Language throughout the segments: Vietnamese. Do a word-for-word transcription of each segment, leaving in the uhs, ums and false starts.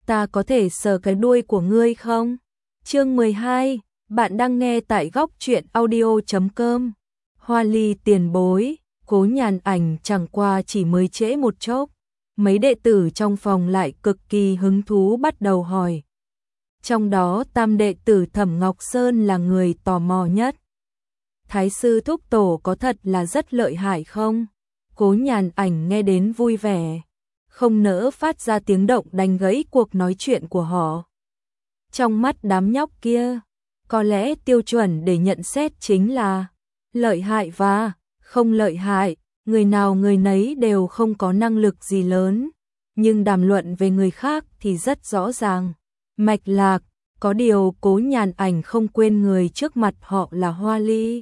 ta có thể sờ cái đuôi của ngươi không? Chương mười hai, bạn đang nghe tại góc truyện audio chấm com. Hoa Ly tiền bối, Cố Nhàn Ảnh chẳng qua chỉ mới trễ một chốc. Mấy đệ tử trong phòng lại cực kỳ hứng thú bắt đầu hỏi. Trong đó tam đệ tử Thẩm Ngọc Sơn là người tò mò nhất. Thái sư thúc tổ có thật là rất lợi hại không? Cố Nhàn Ảnh nghe đến vui vẻ, không nỡ phát ra tiếng động đánh gãy cuộc nói chuyện của họ. Trong mắt đám nhóc kia, có lẽ tiêu chuẩn để nhận xét chính là lợi hại và không lợi hại, người nào người nấy đều không có năng lực gì lớn, nhưng đàm luận về người khác thì rất rõ ràng, mạch lạc, có điều Cố Nhàn Ảnh không quên người trước mặt họ là Hoa Ly.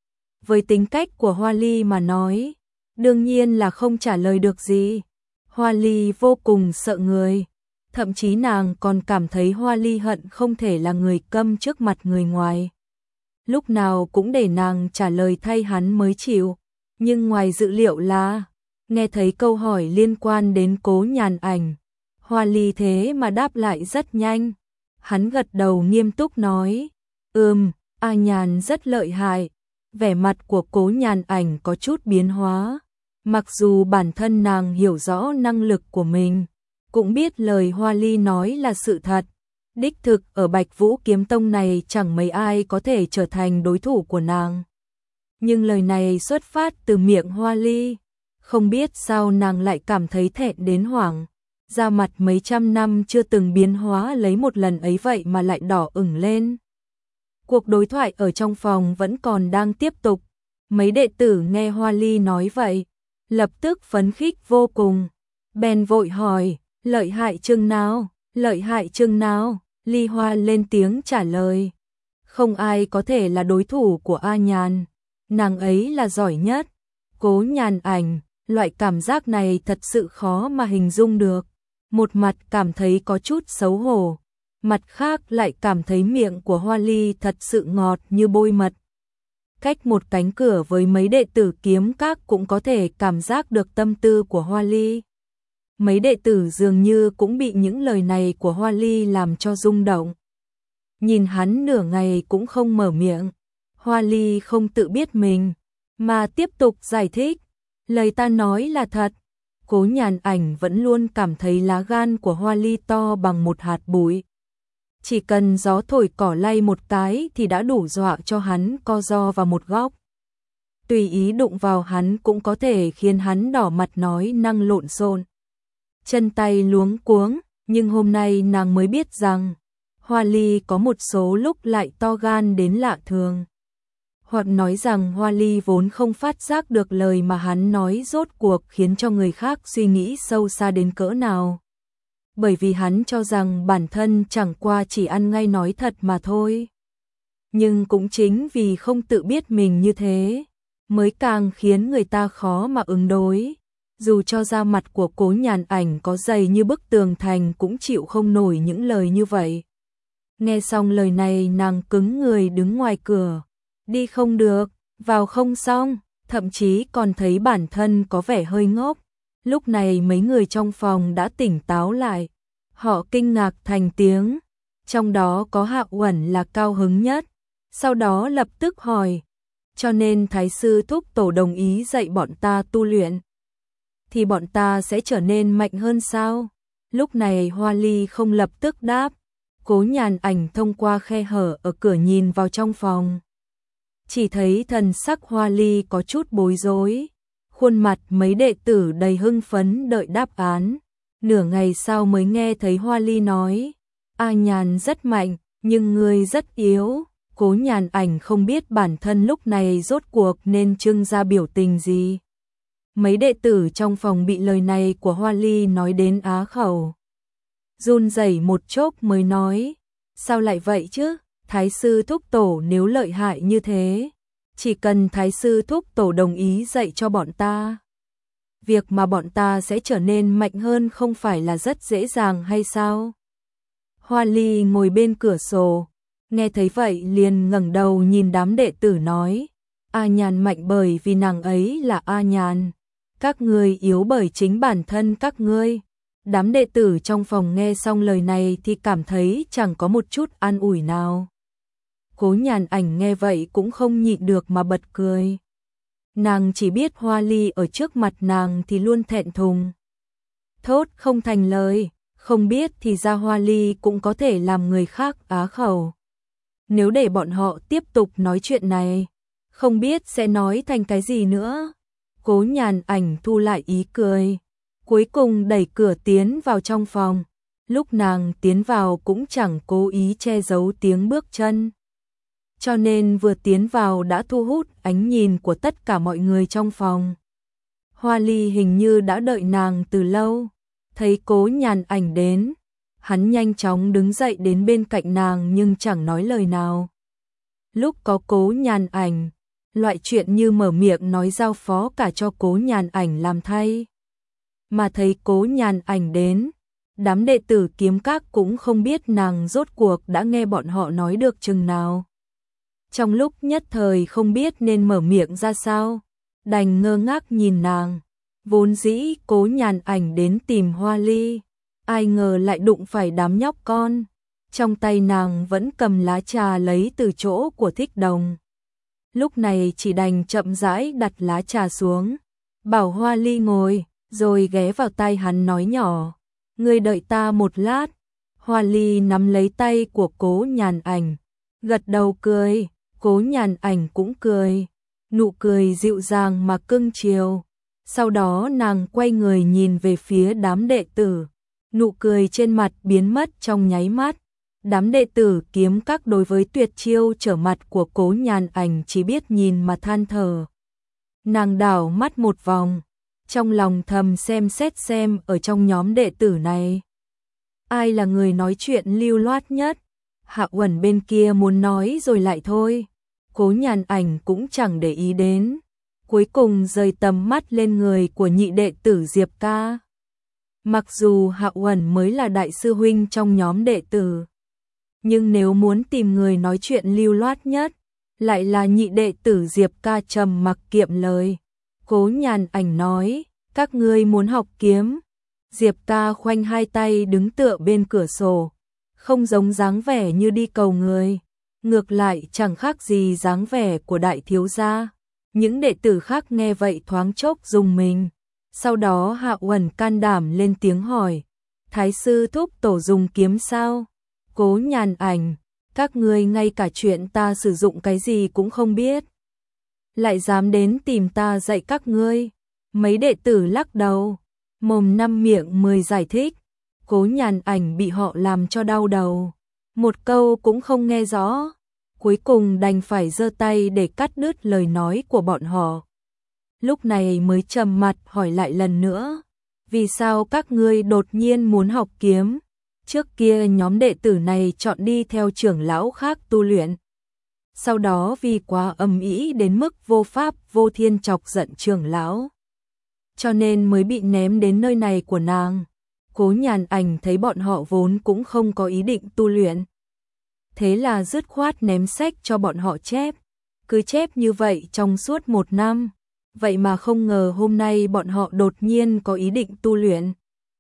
Với tính cách của Hoa Ly mà nói, đương nhiên là không trả lời được gì. Hoa Ly vô cùng sợ người, thậm chí nàng còn cảm thấy Hoa Ly hận không thể là người câm trước mặt người ngoài. Lúc nào cũng để nàng trả lời thay hắn mới chịu, nhưng ngoài dự liệu là, nghe thấy câu hỏi liên quan đến Cố Nhàn Ảnh, Hoa Ly thế mà đáp lại rất nhanh. Hắn gật đầu nghiêm túc nói, ừm, A Nhàn rất lợi hại. Vẻ mặt của Cố Nhàn Ảnh có chút biến hóa. Mặc dù bản thân nàng hiểu rõ năng lực của mình, cũng biết lời Hoa Ly nói là sự thật. Đích thực ở Bạch Vũ Kiếm Tông này chẳng mấy ai có thể trở thành đối thủ của nàng. Nhưng lời này xuất phát từ miệng Hoa Ly, không biết sao nàng lại cảm thấy thẹn đến hoảng. Da mặt mấy trăm năm chưa từng biến hóa lấy một lần ấy vậy mà lại đỏ ửng lên. Cuộc đối thoại ở trong phòng vẫn còn đang tiếp tục. Mấy đệ tử nghe Hoa Ly nói vậy, lập tức phấn khích vô cùng. Bèn vội hỏi, lợi hại chừng nào, lợi hại chừng nào, Ly Hoa lên tiếng trả lời. Không ai có thể là đối thủ của A Nhàn, nàng ấy là giỏi nhất. Cố Nhàn Ảnh, loại cảm giác này thật sự khó mà hình dung được. Một mặt cảm thấy có chút xấu hổ, mặt khác lại cảm thấy miệng của Hoa Ly thật sự ngọt như bôi mật. Cách một cánh cửa với mấy đệ tử kiếm các cũng có thể cảm giác được tâm tư của Hoa Ly. Mấy đệ tử dường như cũng bị những lời này của Hoa Ly làm cho rung động. Nhìn hắn nửa ngày cũng không mở miệng, Hoa Ly không tự biết mình, mà tiếp tục giải thích. Lời ta nói là thật. Cố Nhàn Ảnh vẫn luôn cảm thấy lá gan của Hoa Ly to bằng một hạt bụi. Chỉ cần gió thổi cỏ lay một cái thì đã đủ dọa cho hắn co ro vào một góc. Tùy ý đụng vào hắn cũng có thể khiến hắn đỏ mặt nói năng lộn xộn, chân tay luống cuống, nhưng hôm nay nàng mới biết rằng Hoa Ly có một số lúc lại to gan đến lạ thường. Hoặc nói rằng Hoa Ly vốn không phát giác được lời mà hắn nói rốt cuộc khiến cho người khác suy nghĩ sâu xa đến cỡ nào. Bởi vì hắn cho rằng bản thân chẳng qua chỉ ăn ngay nói thật mà thôi. Nhưng cũng chính vì không tự biết mình như thế, mới càng khiến người ta khó mà ứng đối. Dù cho da mặt của Cố Nhàn Ảnh có dày như bức tường thành cũng chịu không nổi những lời như vậy. Nghe xong lời này nàng cứng người đứng ngoài cửa. Đi không được, vào không xong, thậm chí còn thấy bản thân có vẻ hơi ngốc. Lúc này mấy người trong phòng đã tỉnh táo lại. Họ kinh ngạc thành tiếng, trong đó có Hạ Uẩn là cao hứng nhất. Sau đó lập tức hỏi, cho nên Thái sư thúc tổ đồng ý dạy bọn ta tu luyện, thì bọn ta sẽ trở nên mạnh hơn sao? Lúc này Hoa Ly không lập tức đáp. Cố Nhàn Ảnh thông qua khe hở ở cửa nhìn vào trong phòng, chỉ thấy thần sắc Hoa Ly có chút bối rối. Khuôn mặt mấy đệ tử đầy hưng phấn đợi đáp án. Nửa ngày sau mới nghe thấy Hoa Ly nói, A Nhàn rất mạnh, nhưng ngươi rất yếu. Cố Nhàn Ảnh không biết bản thân lúc này rốt cuộc nên trưng ra biểu tình gì. Mấy đệ tử trong phòng bị lời này của Hoa Ly nói đến á khẩu. Run rẩy một chốc mới nói, sao lại vậy chứ? Thái sư thúc tổ nếu lợi hại như thế, chỉ cần Thái sư thúc tổ đồng ý dạy cho bọn ta, việc mà bọn ta sẽ trở nên mạnh hơn không phải là rất dễ dàng hay sao? Hoa Ly ngồi bên cửa sổ, nghe thấy vậy liền ngẩng đầu nhìn đám đệ tử nói, A Nhàn mạnh bởi vì nàng ấy là A Nhàn, các ngươi yếu bởi chính bản thân các ngươi. Đám đệ tử trong phòng nghe xong lời này thì cảm thấy chẳng có một chút an ủi nào. Cố Nhàn Ảnh nghe vậy cũng không nhịn được mà bật cười. Nàng chỉ biết Hoa Ly ở trước mặt nàng thì luôn thẹn thùng. Thốt không thành lời, không biết thì ra Hoa Ly cũng có thể làm người khác á khẩu. Nếu để bọn họ tiếp tục nói chuyện này, không biết sẽ nói thành cái gì nữa. Cố Nhàn Ảnh thu lại ý cười, cuối cùng đẩy cửa tiến vào trong phòng. Lúc nàng tiến vào cũng chẳng cố ý che giấu tiếng bước chân. Cho nên vừa tiến vào đã thu hút ánh nhìn của tất cả mọi người trong phòng. Hoa Ly hình như đã đợi nàng từ lâu, thấy Cố Nhàn Ảnh đến, hắn nhanh chóng đứng dậy đến bên cạnh nàng nhưng chẳng nói lời nào. Lúc có Cố Nhàn Ảnh, loại chuyện như mở miệng nói giao phó cả cho Cố Nhàn Ảnh làm thay. Mà thấy Cố Nhàn Ảnh đến, đám đệ tử Kiếm Các cũng không biết nàng rốt cuộc đã nghe bọn họ nói được chừng nào. Trong lúc nhất thời không biết nên mở miệng ra sao, đành ngơ ngác nhìn nàng. Vốn dĩ Cố Nhàn Ảnh đến tìm Hoa Ly, ai ngờ lại đụng phải đám nhóc con. Trong tay nàng vẫn cầm lá trà lấy từ chỗ của Thích Đồng. Lúc này chỉ đành chậm rãi đặt lá trà xuống, bảo Hoa Ly ngồi, rồi ghé vào tai hắn nói nhỏ, ngươi đợi ta một lát. Hoa Ly nắm lấy tay của Cố Nhàn Ảnh, gật đầu cười. Cố Nhàn Ảnh cũng cười, nụ cười dịu dàng mà cưng chiều. Sau đó nàng quay người nhìn về phía đám đệ tử, nụ cười trên mặt biến mất trong nháy mắt. Đám đệ tử Kiếm Các đối với tuyệt chiêu trở mặt của Cố Nhàn Ảnh chỉ biết nhìn mà than thở. Nàng đảo mắt một vòng, trong lòng thầm xem xét xem ở trong nhóm đệ tử này, ai là người nói chuyện lưu loát nhất. Hạ Uẩn bên kia muốn nói rồi lại thôi, Cố Nhàn Ảnh cũng chẳng để ý đến, cuối cùng rời tầm mắt lên người của nhị đệ tử Diệp Ca. Mặc dù Hạ Uẩn mới là đại sư huynh trong nhóm đệ tử, nhưng nếu muốn tìm người nói chuyện lưu loát nhất, lại là nhị đệ tử Diệp Ca trầm mặc kiệm lời. Cố Nhàn Ảnh nói, các ngươi muốn học kiếm. Diệp Ca khoanh hai tay đứng tựa bên cửa sổ, không giống dáng vẻ như đi cầu người, ngược lại chẳng khác gì dáng vẻ của đại thiếu gia. Những đệ tử khác nghe vậy thoáng chốc rùng mình. Sau đó Hạ Uẩn can đảm lên tiếng hỏi, Thái sư thúc tổ dùng kiếm sao? Cố Nhàn Ảnh, các ngươi ngay cả chuyện ta sử dụng cái gì cũng không biết, lại dám đến tìm ta dạy các ngươi. Mấy đệ tử lắc đầu, mồm năm miệng mười giải thích. Cố Nhàn Ảnh bị họ làm cho đau đầu, một câu cũng không nghe rõ, cuối cùng đành phải giơ tay để cắt đứt lời nói của bọn họ. Lúc này mới trầm mặt hỏi lại lần nữa, vì sao các ngươi đột nhiên muốn học kiếm? Trước kia nhóm đệ tử này chọn đi theo trưởng lão khác tu luyện, sau đó vì quá ầm ĩ đến mức vô pháp vô thiên chọc giận trưởng lão, cho nên mới bị ném đến nơi này của nàng. Cố Nhàn Ảnh thấy bọn họ vốn cũng không có ý định tu luyện, thế là dứt khoát ném sách cho bọn họ chép, cứ chép như vậy trong suốt một năm. Vậy mà không ngờ hôm nay bọn họ đột nhiên có ý định tu luyện.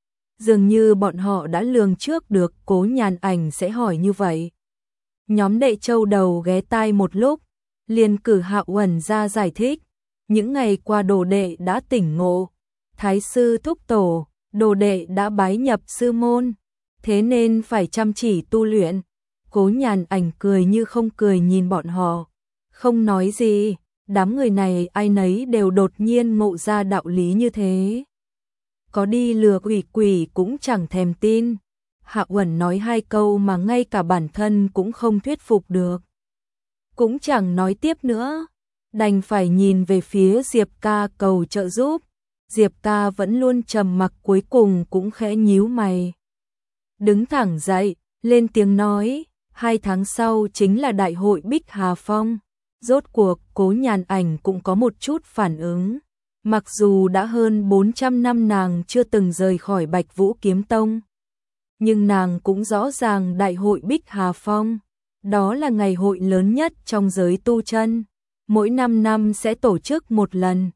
Dường như bọn họ đã lường trước được Cố Nhàn Ảnh sẽ hỏi như vậy. Nhóm đệ châu đầu ghé tai một lúc, liền cử Hạ Uẩn ra giải thích. Những ngày qua đồ đệ đã tỉnh ngộ, Thái sư thúc tổ, đồ đệ đã bái nhập sư môn, thế nên phải chăm chỉ tu luyện. Cố Nhàn Ảnh cười như không cười nhìn bọn họ, không nói gì. Đám người này ai nấy đều đột nhiên ngộ ra đạo lý như thế, có đi lừa quỷ quỷ cũng chẳng thèm tin. Hạ Uẩn nói hai câu mà ngay cả bản thân cũng không thuyết phục được, cũng chẳng nói tiếp nữa, đành phải nhìn về phía Diệp Ca cầu trợ giúp. Diệp Ca vẫn luôn trầm mặc, cuối cùng cũng khẽ nhíu mày, đứng thẳng dậy, lên tiếng nói, hai tháng sau chính là đại hội Bích Hà Phong. Rốt cuộc Cố Nhàn Ảnh cũng có một chút phản ứng, mặc dù đã hơn bốn trăm năm nàng chưa từng rời khỏi Bạch Vũ Kiếm Tông, nhưng nàng cũng rõ ràng đại hội Bích Hà Phong, đó là ngày hội lớn nhất trong giới tu chân, mỗi năm năm sẽ tổ chức một lần.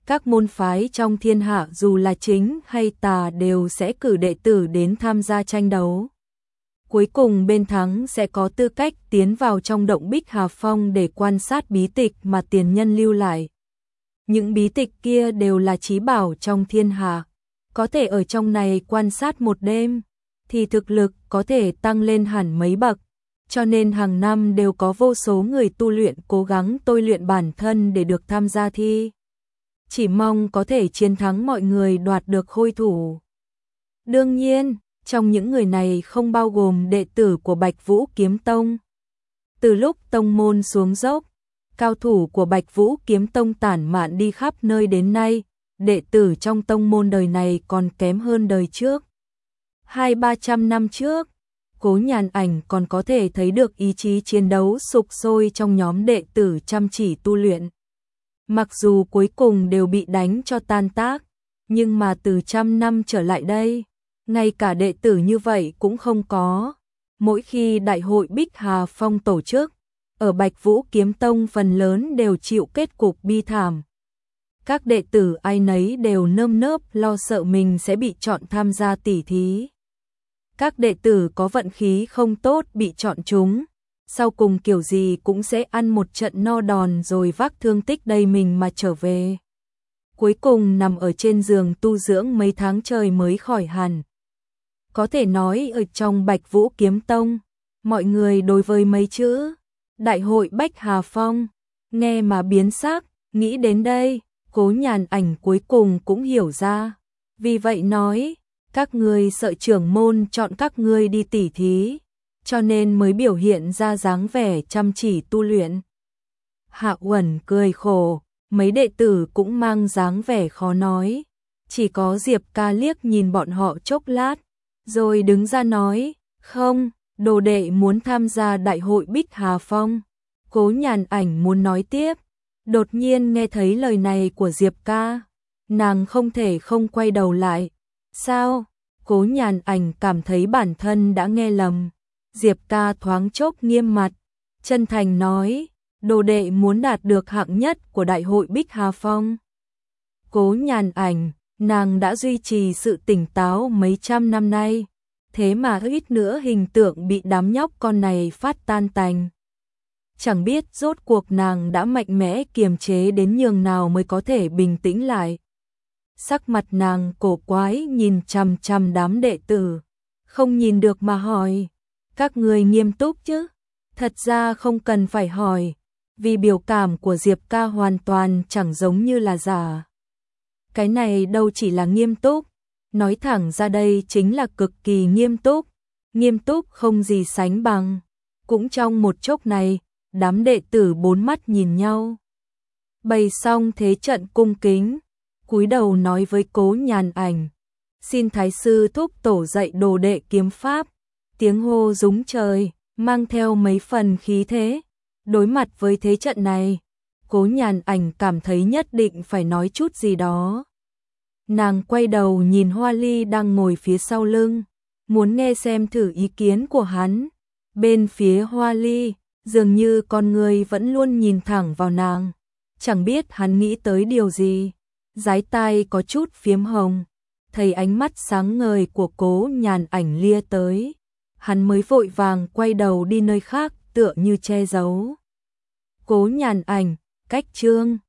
Các môn phái trong thiên hạ dù là chính hay tà đều sẽ cử đệ tử đến tham gia tranh đấu. Cuối cùng bên thắng sẽ có tư cách tiến vào trong động Bích Hà Phong để quan sát bí tịch mà tiền nhân lưu lại. Những bí tịch kia đều là chí bảo trong thiên hạ, có thể ở trong này quan sát một đêm, thì thực lực có thể tăng lên hẳn mấy bậc, cho nên hàng năm đều có vô số người tu luyện cố gắng tôi luyện bản thân để được tham gia thi. Chỉ mong có thể chiến thắng mọi người đoạt được khôi thủ. Đương nhiên, trong những người này không bao gồm đệ tử của Bạch Vũ Kiếm Tông. Từ lúc tông môn xuống dốc, cao thủ của Bạch Vũ Kiếm Tông tản mạn đi khắp nơi đến nay, đệ tử trong tông môn đời này còn kém hơn đời trước. Hai ba trăm năm trước, Cố Nhàn Ảnh còn có thể thấy được ý chí chiến đấu sục sôi trong nhóm đệ tử chăm chỉ tu luyện. Mặc dù cuối cùng đều bị đánh cho tan tác, nhưng mà từ trăm năm trở lại đây, ngay cả đệ tử như vậy cũng không có. Mỗi khi đại hội Bích Hà Phong tổ chức, ở Bạch Vũ Kiếm Tông phần lớn đều chịu kết cục bi thảm. Các đệ tử ai nấy đều nơm nớp lo sợ mình sẽ bị chọn tham gia tỉ thí. Các đệ tử có vận khí không tốt bị chọn trúng, sau cùng kiểu gì cũng sẽ ăn một trận no đòn rồi vác thương tích đầy mình mà trở về. Cuối cùng nằm ở trên giường tu dưỡng mấy tháng trời mới khỏi hẳn. Có thể nói ở trong Bạch Vũ Kiếm Tông, mọi người đối với mấy chữ Đại hội Bách Hà Phong nghe mà biến sắc, nghĩ đến đây, Cố Nhàn Ảnh cuối cùng cũng hiểu ra. Vì vậy nói, các ngươi sợ trưởng môn chọn các ngươi đi tỉ thí, cho nên mới biểu hiện ra dáng vẻ chăm chỉ tu luyện. Hạ Uẩn cười khổ, mấy đệ tử cũng mang dáng vẻ khó nói, chỉ có Diệp Ca liếc nhìn bọn họ chốc lát, rồi đứng ra nói, không, đồ đệ muốn tham gia đại hội Bích Hà Phong. Cố Nhàn Ảnh muốn nói tiếp, đột nhiên nghe thấy lời này của Diệp Ca, nàng không thể không quay đầu lại. Sao? Cố Nhàn Ảnh cảm thấy bản thân đã nghe lầm. Diệp Ca thoáng chốc nghiêm mặt, chân thành nói, đồ đệ muốn đạt được hạng nhất của đại hội Bích Hà Phong. Cố Nhàn Ảnh, nàng đã duy trì sự tỉnh táo mấy trăm năm nay, thế mà ít nữa hình tượng bị đám nhóc con này phát tan tành. Chẳng biết rốt cuộc nàng đã mạnh mẽ kiềm chế đến nhường nào mới có thể bình tĩnh lại. Sắc mặt nàng cổ quái nhìn chằm chằm đám đệ tử, không nhìn được mà hỏi, các người nghiêm túc chứ? Thật ra không cần phải hỏi, vì biểu cảm của Diệp Ca hoàn toàn chẳng giống như là giả. Cái này đâu chỉ là nghiêm túc, nói thẳng ra đây chính là cực kỳ nghiêm túc, nghiêm túc không gì sánh bằng. Cũng trong một chốc này, đám đệ tử bốn mắt nhìn nhau. Bày xong thế trận cung kính, cúi đầu nói với Cố Nhàn Ảnh, xin thái sư thúc tổ dạy đồ đệ kiếm pháp. Tiếng hô rúng trời, mang theo mấy phần khí thế. Đối mặt với thế trận này, Cố Nhàn Ảnh cảm thấy nhất định phải nói chút gì đó. Nàng quay đầu nhìn Hoa Ly đang ngồi phía sau lưng, muốn nghe xem thử ý kiến của hắn. Bên phía Hoa Ly, dường như con người vẫn luôn nhìn thẳng vào nàng, chẳng biết hắn nghĩ tới điều gì. Dái tai có chút phiếm hồng, thấy ánh mắt sáng ngời của Cố Nhàn Ảnh lia tới, hắn mới vội vàng quay đầu đi nơi khác tựa như che giấu. Cố Nhàn Ảnh, cách chương